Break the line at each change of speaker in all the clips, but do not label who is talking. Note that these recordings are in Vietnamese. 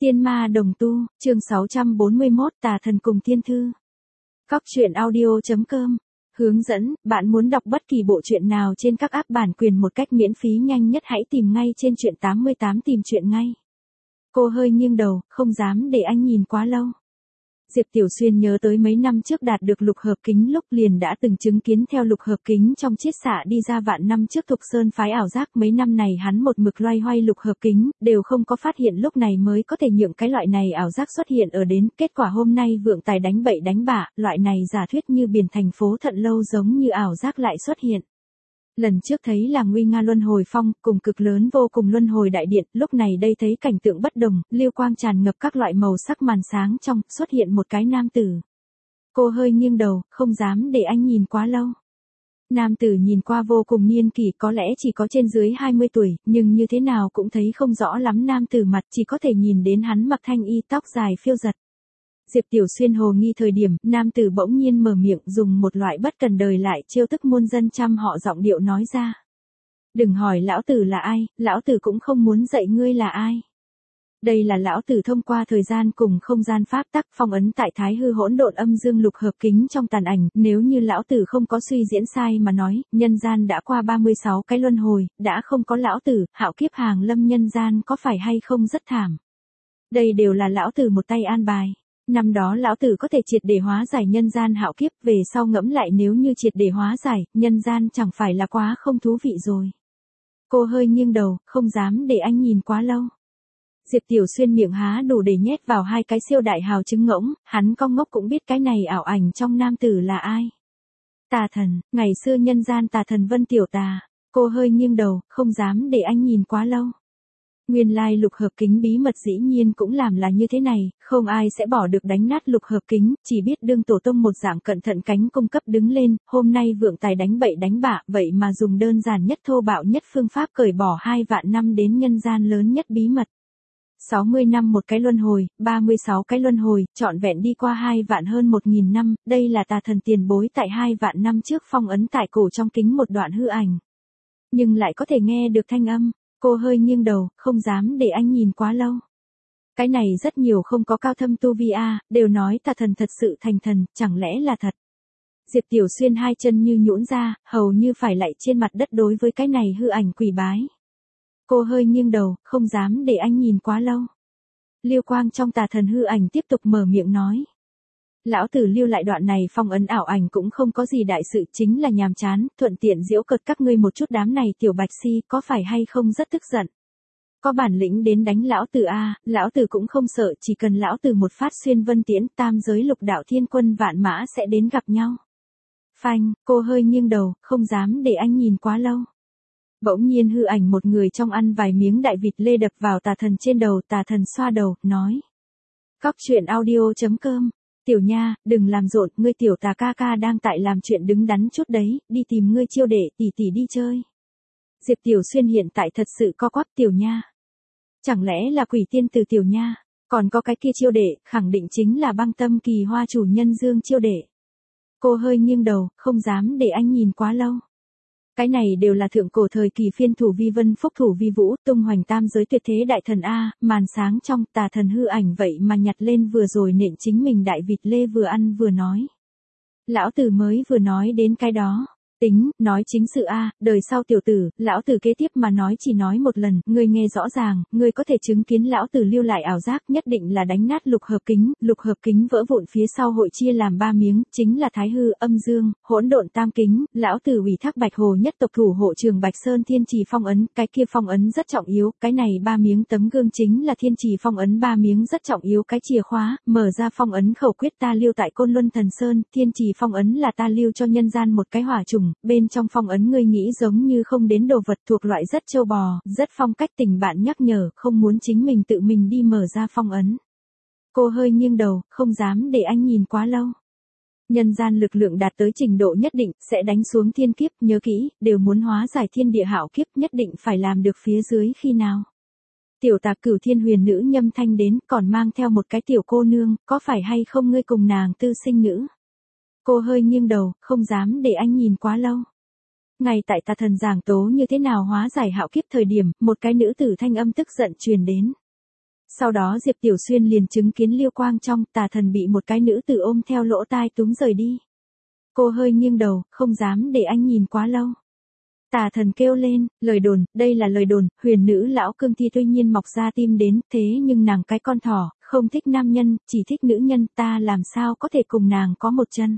Tiên ma đồng tu, chương 641 tà thần cùng tiên thư. Cóc truyện audio.com. Hướng dẫn, bạn muốn đọc bất kỳ bộ truyện nào trên các app bản quyền một cách miễn phí nhanh nhất hãy tìm ngay trên truyện 88 tìm truyện ngay. Cô hơi nghiêng đầu, không dám để anh nhìn quá lâu. Diệp Tiểu Xuyên nhớ tới mấy năm trước đạt được lục hợp kính lúc liền đã từng chứng kiến theo lục hợp kính trong chiết xạ đi ra vạn năm trước Thục Sơn phái ảo giác, mấy năm này hắn một mực loay hoay lục hợp kính, đều không có phát hiện lúc này mới có thể nhượng cái loại này ảo giác xuất hiện ở đến, kết quả hôm nay vượng tài đánh bậy đánh bạ, loại này giả thuyết như biển thành phố Thận Lâu giống như ảo giác lại xuất hiện. Lần trước thấy là nguy nga luân hồi phong, cùng cực lớn vô cùng luân hồi đại điện, lúc này đây thấy cảnh tượng bất đồng, lưu quang tràn ngập các loại màu sắc màn sáng trong, xuất hiện một cái nam tử. Cô hơi nghiêng đầu, không dám để anh nhìn quá lâu. Nam tử nhìn qua vô cùng niên kỷ, có lẽ chỉ có trên dưới 20 tuổi, nhưng như thế nào cũng thấy không rõ lắm nam tử mặt, chỉ có thể nhìn đến hắn mặc thanh y tóc dài phiêu giật. Diệp Tiểu Xuyên hồ nghi thời điểm, nam tử bỗng nhiên mở miệng dùng một loại bất cần đời lại chiêu thức muôn dân trăm họ giọng điệu nói ra. Đừng hỏi lão tử là ai, lão tử cũng không muốn dạy ngươi là ai. Đây là lão tử thông qua thời gian cùng không gian pháp tắc phong ấn tại thái hư hỗn độn âm dương lục hợp kính trong tàn ảnh, nếu như lão tử không có suy diễn sai mà nói, nhân gian đã qua 36 cái luân hồi, đã không có lão tử, hạo kiếp hàng lâm nhân gian có phải hay không rất thảm. Đây đều là lão tử một tay an bài. Năm đó lão tử có thể triệt để hóa giải nhân gian hạo kiếp, về sau ngẫm lại nếu như triệt để hóa giải, nhân gian chẳng phải là quá không thú vị rồi. Cô hơi nghiêng đầu, không dám để anh nhìn quá lâu. Diệp Tiểu Xuyên miệng há đủ để nhét vào hai cái siêu đại hào trứng ngỗng, hắn con ngốc cũng biết cái này ảo ảnh trong nam tử là ai. Tà thần, ngày xưa nhân gian tà thần Vân Tiểu Tà. Cô hơi nghiêng đầu, không dám để anh nhìn quá lâu. Nguyên lai lục hợp kính bí mật dĩ nhiên cũng làm là như thế này, không ai sẽ bỏ được đánh nát lục hợp kính, chỉ biết đương tổ tông một dạng cẩn thận cánh cung cấp đứng lên, hôm nay vượng tài đánh bậy đánh bạ, vậy mà dùng đơn giản nhất thô bạo nhất phương pháp cởi bỏ 2 vạn năm đến nhân gian lớn nhất bí mật. 60 năm một cái luân hồi, 36 cái luân hồi, trọn vẹn đi qua 2 vạn hơn 1.000 năm, đây là tà thần tiền bối tại 2 vạn năm trước phong ấn tại cổ trong kính một đoạn hư ảnh. Nhưng lại có thể nghe được thanh âm. Cô hơi nghiêng đầu, không dám để anh nhìn quá lâu. Cái này rất nhiều không có cao thâm tu vi đều nói tà thần thật sự thành thần, chẳng lẽ là thật. Diệp Tiểu Xuyên hai chân như nhũn ra, hầu như phải lạy trên mặt đất đối với cái này hư ảnh quỳ bái. Cô hơi nghiêng đầu, không dám để anh nhìn quá lâu. Lưu quang trong tà thần hư ảnh tiếp tục mở miệng nói. Lão tử lưu lại đoạn này phong ấn ảo ảnh cũng không có gì đại sự, chính là nhàm chán, thuận tiện giễu cợt các ngươi một chút, đám này tiểu bạch si có phải hay không rất tức giận. Có bản lĩnh đến đánh lão tử lão tử cũng không sợ, chỉ cần lão tử một phát xuyên vân tiễn, tam giới lục đạo thiên quân vạn mã sẽ đến gặp nhau. Phanh, cô hơi nghiêng đầu, không dám để anh nhìn quá lâu. Bỗng nhiên hư ảnh một người trong ăn vài miếng đại vịt lê đập vào tà thần trên đầu, tà thần xoa đầu, nói. Cóc truyện audio.com. Tiểu nha, đừng làm rộn, ngươi tiểu tà ca ca đang tại làm chuyện đứng đắn chút đấy, đi tìm ngươi chiêu đệ tỷ tỷ đi chơi. Diệp Tiểu Xuyên hiện tại thật sự co quắp tiểu nha. Chẳng lẽ là quỷ tiên từ tiểu nha, còn có cái kia chiêu đệ, khẳng định chính là băng tâm kỳ hoa chủ nhân Dương chiêu đệ. Cô hơi nghiêng đầu, không dám để anh nhìn quá lâu. Cái này đều là thượng cổ thời kỳ phiên thủ vi vân phúc thủ vi vũ, tung hoành tam giới tuyệt thế đại thần màn sáng trong tà thần hư ảnh vậy mà nhặt lên vừa rồi nện chính mình đại vịt lê vừa ăn vừa nói. Lão tử mới vừa nói đến cái đó. Tính, nói chính sự đời sau tiểu tử, lão tử kế tiếp mà nói chỉ nói một lần, ngươi nghe rõ ràng, ngươi có thể chứng kiến lão tử lưu lại ảo giác, nhất định là đánh nát lục hợp kính vỡ vụn phía sau hội chia làm 3 miếng, chính là thái hư, âm dương, hỗn độn tam kính, lão tử ủy thác Bạch Hồ nhất tộc thủ hộ Trường Bạch Sơn thiên trì phong ấn, cái kia phong ấn rất trọng yếu, cái này 3 miếng tấm gương chính là thiên trì phong ấn 3 miếng rất trọng yếu cái chìa khóa, mở ra phong ấn khẩu quyết ta lưu tại Côn Luân Thần Sơn, thiên trì phong ấn là ta lưu cho nhân gian một cái hỏa trùng. Bên trong phong ấn ngươi nghĩ giống như không đến đồ vật thuộc loại rất trâu bò, rất phong cách tình bạn nhắc nhở, không muốn chính mình tự mình đi mở ra phong ấn. Cô hơi nghiêng đầu, không dám để anh nhìn quá lâu. Nhân gian lực lượng đạt tới trình độ nhất định, sẽ đánh xuống thiên kiếp, nhớ kỹ, đều muốn hóa giải thiên địa hạo kiếp, nhất định phải làm được phía dưới khi nào. Tiểu tà Cửu Thiên huyền nữ nhâm thanh đến, còn mang theo một cái tiểu cô nương, có phải hay không ngươi cùng nàng tư sinh nữ? Cô hơi nghiêng đầu, không dám để anh nhìn quá lâu. Ngay tại tà thần giảng tố như thế nào hóa giải hạo kiếp thời điểm, một cái nữ tử thanh âm tức giận truyền đến. Sau đó Diệp Tiểu Xuyên liền chứng kiến Lưu Quang trong, tà thần bị một cái nữ tử ôm theo lỗ tai túm rời đi. Cô hơi nghiêng đầu, không dám để anh nhìn quá lâu. Tà thần kêu lên, lời đồn, đây là lời đồn, huyền nữ lão cương thi tuy nhiên mọc ra tim đến, thế nhưng nàng cái con thỏ, không thích nam nhân, chỉ thích nữ nhân, ta làm sao có thể cùng nàng có một chân.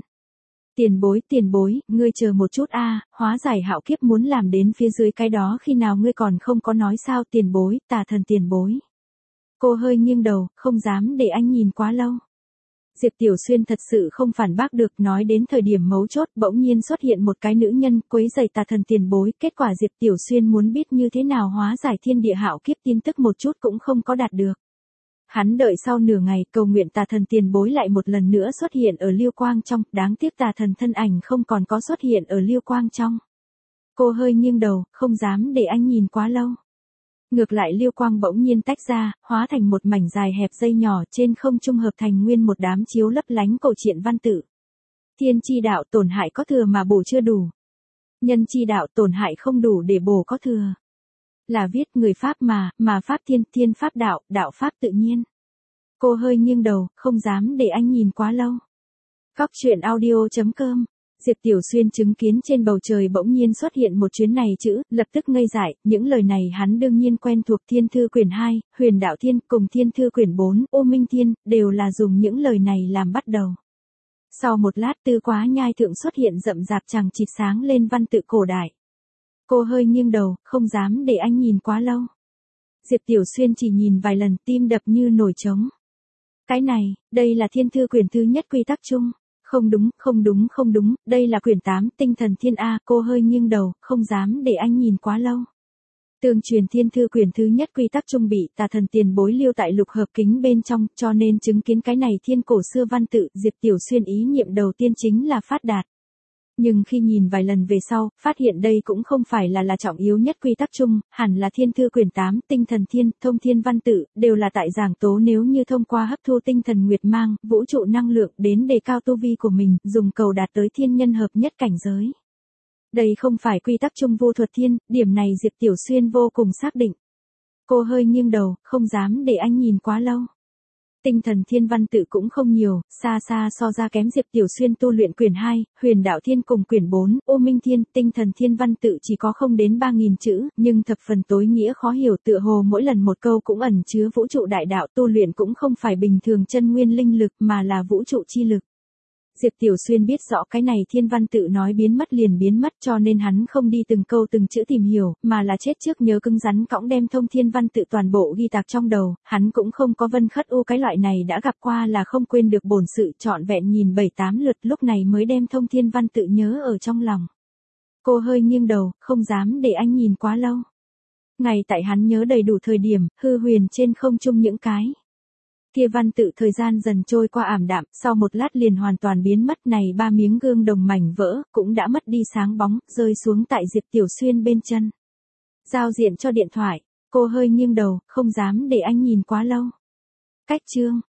Tiền bối, ngươi chờ một chút a, hóa giải hạo kiếp muốn làm đến phía dưới cái đó khi nào ngươi còn không có nói sao tiền bối, tà thần tiền bối. Cô hơi nghiêng đầu, không dám để anh nhìn quá lâu. Diệp Tiểu Xuyên thật sự không phản bác được, nói đến thời điểm mấu chốt bỗng nhiên xuất hiện một cái nữ nhân quấy rầy tà thần tiền bối, kết quả Diệp Tiểu Xuyên muốn biết như thế nào hóa giải thiên địa hạo kiếp tin tức một chút cũng không có đạt được. Hắn đợi sau nửa ngày cầu nguyện tà thần tiền bối lại một lần nữa xuất hiện ở Lưu Quang trong, đáng tiếc tà thần thân ảnh không còn có xuất hiện ở Lưu Quang trong. Cô hơi nghiêng đầu, không dám để anh nhìn quá lâu. Ngược lại Lưu Quang bỗng nhiên tách ra, hóa thành một mảnh dài hẹp dây nhỏ trên không trung hợp thành nguyên một đám chiếu lấp lánh cổ truyện văn tự. Thiên chi đạo tổn hại có thừa mà bổ chưa đủ. Nhân chi đạo tổn hại không đủ để bổ có thừa. Là viết người Pháp mà Pháp thiên Pháp đạo, đạo Pháp tự nhiên. Cô hơi nghiêng đầu, không dám để anh nhìn quá lâu. Góc truyện audio.com. Diệp Tiểu Xuyên chứng kiến trên bầu trời bỗng nhiên xuất hiện một chuyến này chữ, lập tức ngây dại, những lời này hắn đương nhiên quen thuộc Thiên Thư quyển 2, Huyền Đạo Thiên cùng Thiên Thư quyển 4, Ô Minh Thiên, đều là dùng những lời này làm bắt đầu. Sau một lát Tư Quá Nhai thượng xuất hiện rậm rạp chằng chịt sáng lên văn tự cổ đại. Cô hơi nghiêng đầu, không dám để anh nhìn quá lâu. Diệp Tiểu Xuyên chỉ nhìn vài lần tim đập như nổi trống. Cái này, đây là Thiên Thư quyển thứ nhất quy tắc chung. Không đúng, đây là quyển 8, tinh thần thiên A, cô hơi nghiêng đầu, không dám để anh nhìn quá lâu. Tương truyền Thiên Thư quyển thứ nhất quy tắc trung bị tà thần tiền bối lưu tại lục hợp kính bên trong, cho nên chứng kiến cái này thiên cổ xưa văn tự, Diệp Tiểu Xuyên ý niệm đầu tiên chính là phát đạt. Nhưng khi nhìn vài lần về sau, phát hiện đây cũng không phải là trọng yếu nhất quy tắc chung, hẳn là Thiên Thư quyển 8, tinh thần thiên, thông thiên văn tự, đều là tại giảng tố nếu như thông qua hấp thu tinh thần nguyệt mang, vũ trụ năng lượng đến đề cao tu vi của mình, dùng cầu đạt tới thiên nhân hợp nhất cảnh giới. Đây không phải quy tắc chung vô thuật thiên, điểm này Diệp Tiểu Xuyên vô cùng xác định. Cô hơi nghiêng đầu, không dám để anh nhìn quá lâu. Tinh thần thiên văn tự cũng không nhiều, xa so ra kém Diệp Tiểu Xuyên tu luyện quyển 2, Huyền Đạo Thiên cùng quyển 4, Ô Minh Thiên, tinh thần thiên văn tự chỉ có không đến 3.000 chữ, nhưng thập phần tối nghĩa khó hiểu, tựa hồ mỗi lần một câu cũng ẩn chứa vũ trụ đại đạo, tu luyện cũng không phải bình thường chân nguyên linh lực mà là vũ trụ chi lực. Diệp Tiểu Xuyên biết rõ cái này thiên văn tự nói biến mất liền biến mất, cho nên hắn không đi từng câu từng chữ tìm hiểu, mà là chết trước nhớ cứng rắn cõng đem thông thiên văn tự toàn bộ ghi tạc trong đầu, hắn cũng không có vân khất u cái loại này đã gặp qua là không quên được bổn sự, trọn vẹn nhìn 7-8 lượt lúc này mới đem thông thiên văn tự nhớ ở trong lòng. Cô hơi nghiêng đầu, không dám để anh nhìn quá lâu. Ngày tại hắn nhớ đầy đủ thời điểm, hư huyền trên không trung những cái kia văn tự thời gian dần trôi qua ảm đạm, sau một lát liền hoàn toàn biến mất, này 3 miếng gương đồng mảnh vỡ, cũng đã mất đi sáng bóng, rơi xuống tại Diệp Tiểu Xuyên bên chân. Giao diện cho điện thoại, cô hơi nghiêng đầu, không dám để anh nhìn quá lâu. Cách chương.